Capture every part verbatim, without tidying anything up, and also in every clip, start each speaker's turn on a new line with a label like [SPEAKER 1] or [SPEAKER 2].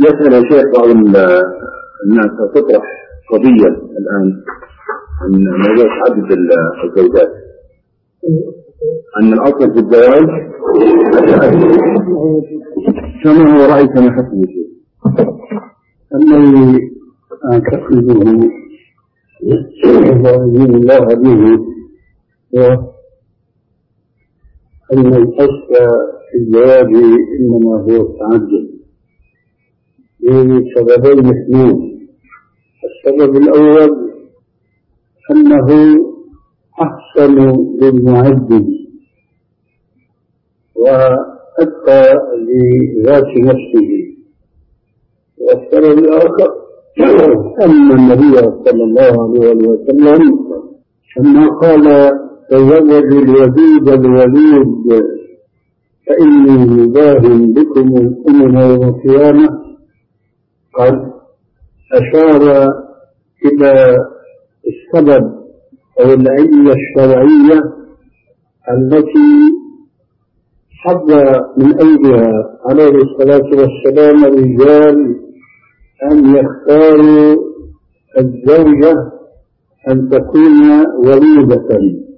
[SPEAKER 1] يسأل الشيخ بعض الناس تطرح قضية الآن عن موضوع تعدد الزوجات، أن الأصل في الزواج التعدد، كما هو رأي سماحته الشيخ؟
[SPEAKER 2] الذي أعتقده وأؤمن الله به هو أن الأصل في الزواج إنما هو التعدد لسببين اثنين. السبب الأول أنه أحسن للمعدد وأتقى لذات نفسه. والسبب الآخر أن النبي صلى الله عليه وسلم لما قال تزوجوا الودود الولود فإني مباهن بكم الأمم يوم القيامة، قد أشار إلى السبب أو العلة الشرعية التي حض من أجلها عليه الصلاة والسلام الرجال أن يختاروا الزوجة أن تكون وليدة.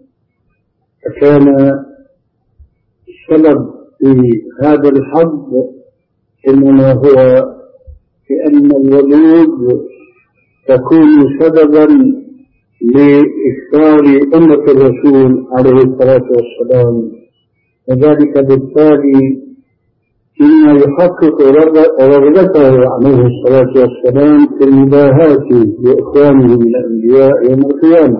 [SPEAKER 2] فكان السبب في هذا الحظ إنما هو لأن الولود تكون سببا لإكثار أمة الرسول عليه الصلاة والسلام، وذلك بالتالي فيما يحقق رغبته عليه الصلاة والسلام في المباهاة بإخوانه من الأنبياء يوم القيامة.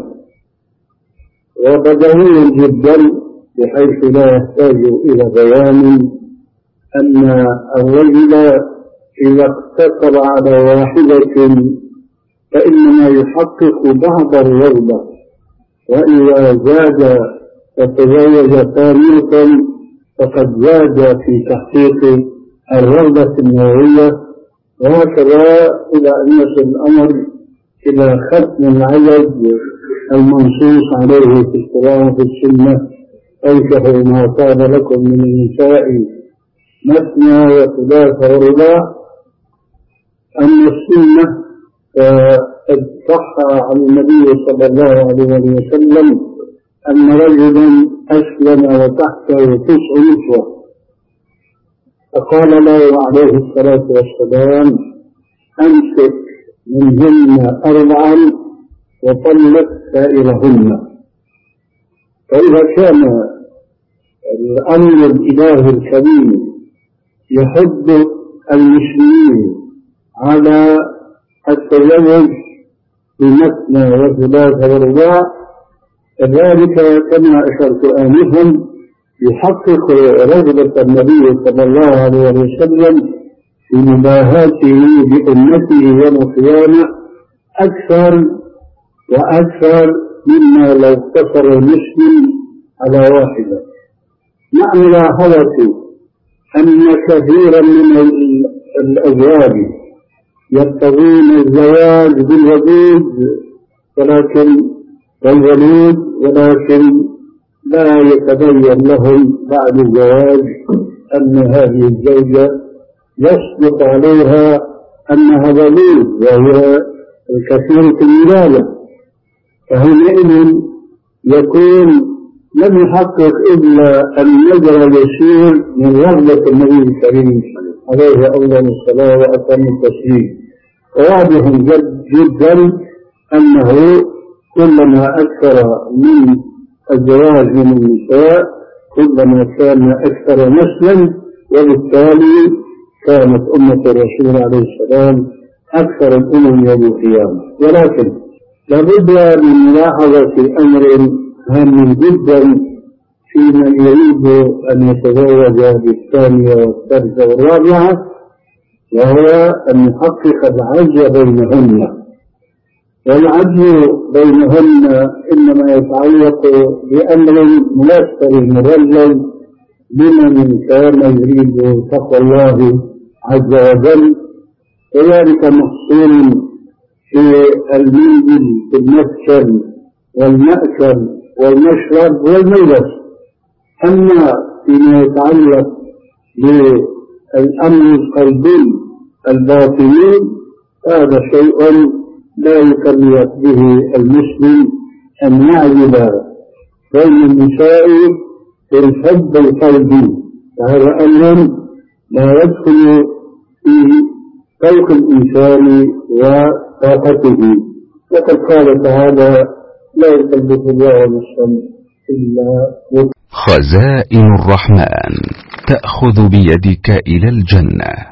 [SPEAKER 2] وبدهي جدا بحيث لا يحتاج إلى بيان أن الرجل إذا اقتصر على واحدة فإنما يحقق بعض الرغبة، وإذا زاد وتزوج ثانية فقد زاد في تحقيق الرغبة النوعية. وهكذا إلى أن يصل الأمر إلى ختم العدد المنصوص عليه في القرآن وفي السنة: أنكحوا ما طاب لكم من النساء مثنى وثلاث ورباع. أما السنة فقد صح عن النبي صلى الله عليه وسلم أن رجلا أسلم وتحته تسع نسوة، فقال له عليه الصلاة والسلام: أمسك منهن أربعا وطلق سائرهن. فإذا كان الأمر الإله الكريم يحض المسلمين على التزوج بمثنى وثلاث ورباع، كذلك كما أشرت آنفا يحقق رغبة النبي صلى الله عليه وسلم في مباهاته بأمته يوم القيامة أكثر وأكثر مما لو اقتصر المسلم على واحدة. مع ملاحظة أن كثيرا من الأزواج يبتغون الزواج بالودود ولكن والولود ولكن لا يتبين لهم بعد الزواج أن هذه الزوجة يصدق عليها أنها ولود وهي الكثير في الولادة، فحينئذ يكون لم يحقق إلا النظر اليسير من رغبة النبي الكريم عليه أفضل الصلاة وأتم التسليم. واضح جدا أنه كلما أكثر من الزواج من النساء كلما كان أكثر نسلا، وبالتالي كانت أمة الرسول عليه السلام أكثر الأمم يوم القيامة. ولكن لابد من ملاحظة أمر هام جدا في من يريد أن يتزوج بالثانية والثالثة والرابعة، وهو أن يحقق العجز بينهن. والعجز بينهن إنما يتعلق بأمر ميسر مرلل لمن كان يريد تقوى الله عز وجل، وذلك محصول في المنزل في المسكن والمأكل والمشرب والملبس. أما فيما يتعلق بالأمر القلبي الباطنين، هذا شيء لا يكلف به المسلم أن يعزل بين النساء في الحب القلبي، وهذا أمر لا يدخل في طوق الإنسان وطاقته. وقد قال تعالى: لا يكلف الله نفسا إلا وسعها.
[SPEAKER 3] خزائن الرحمن تأخذ بيدك إلى الجنة.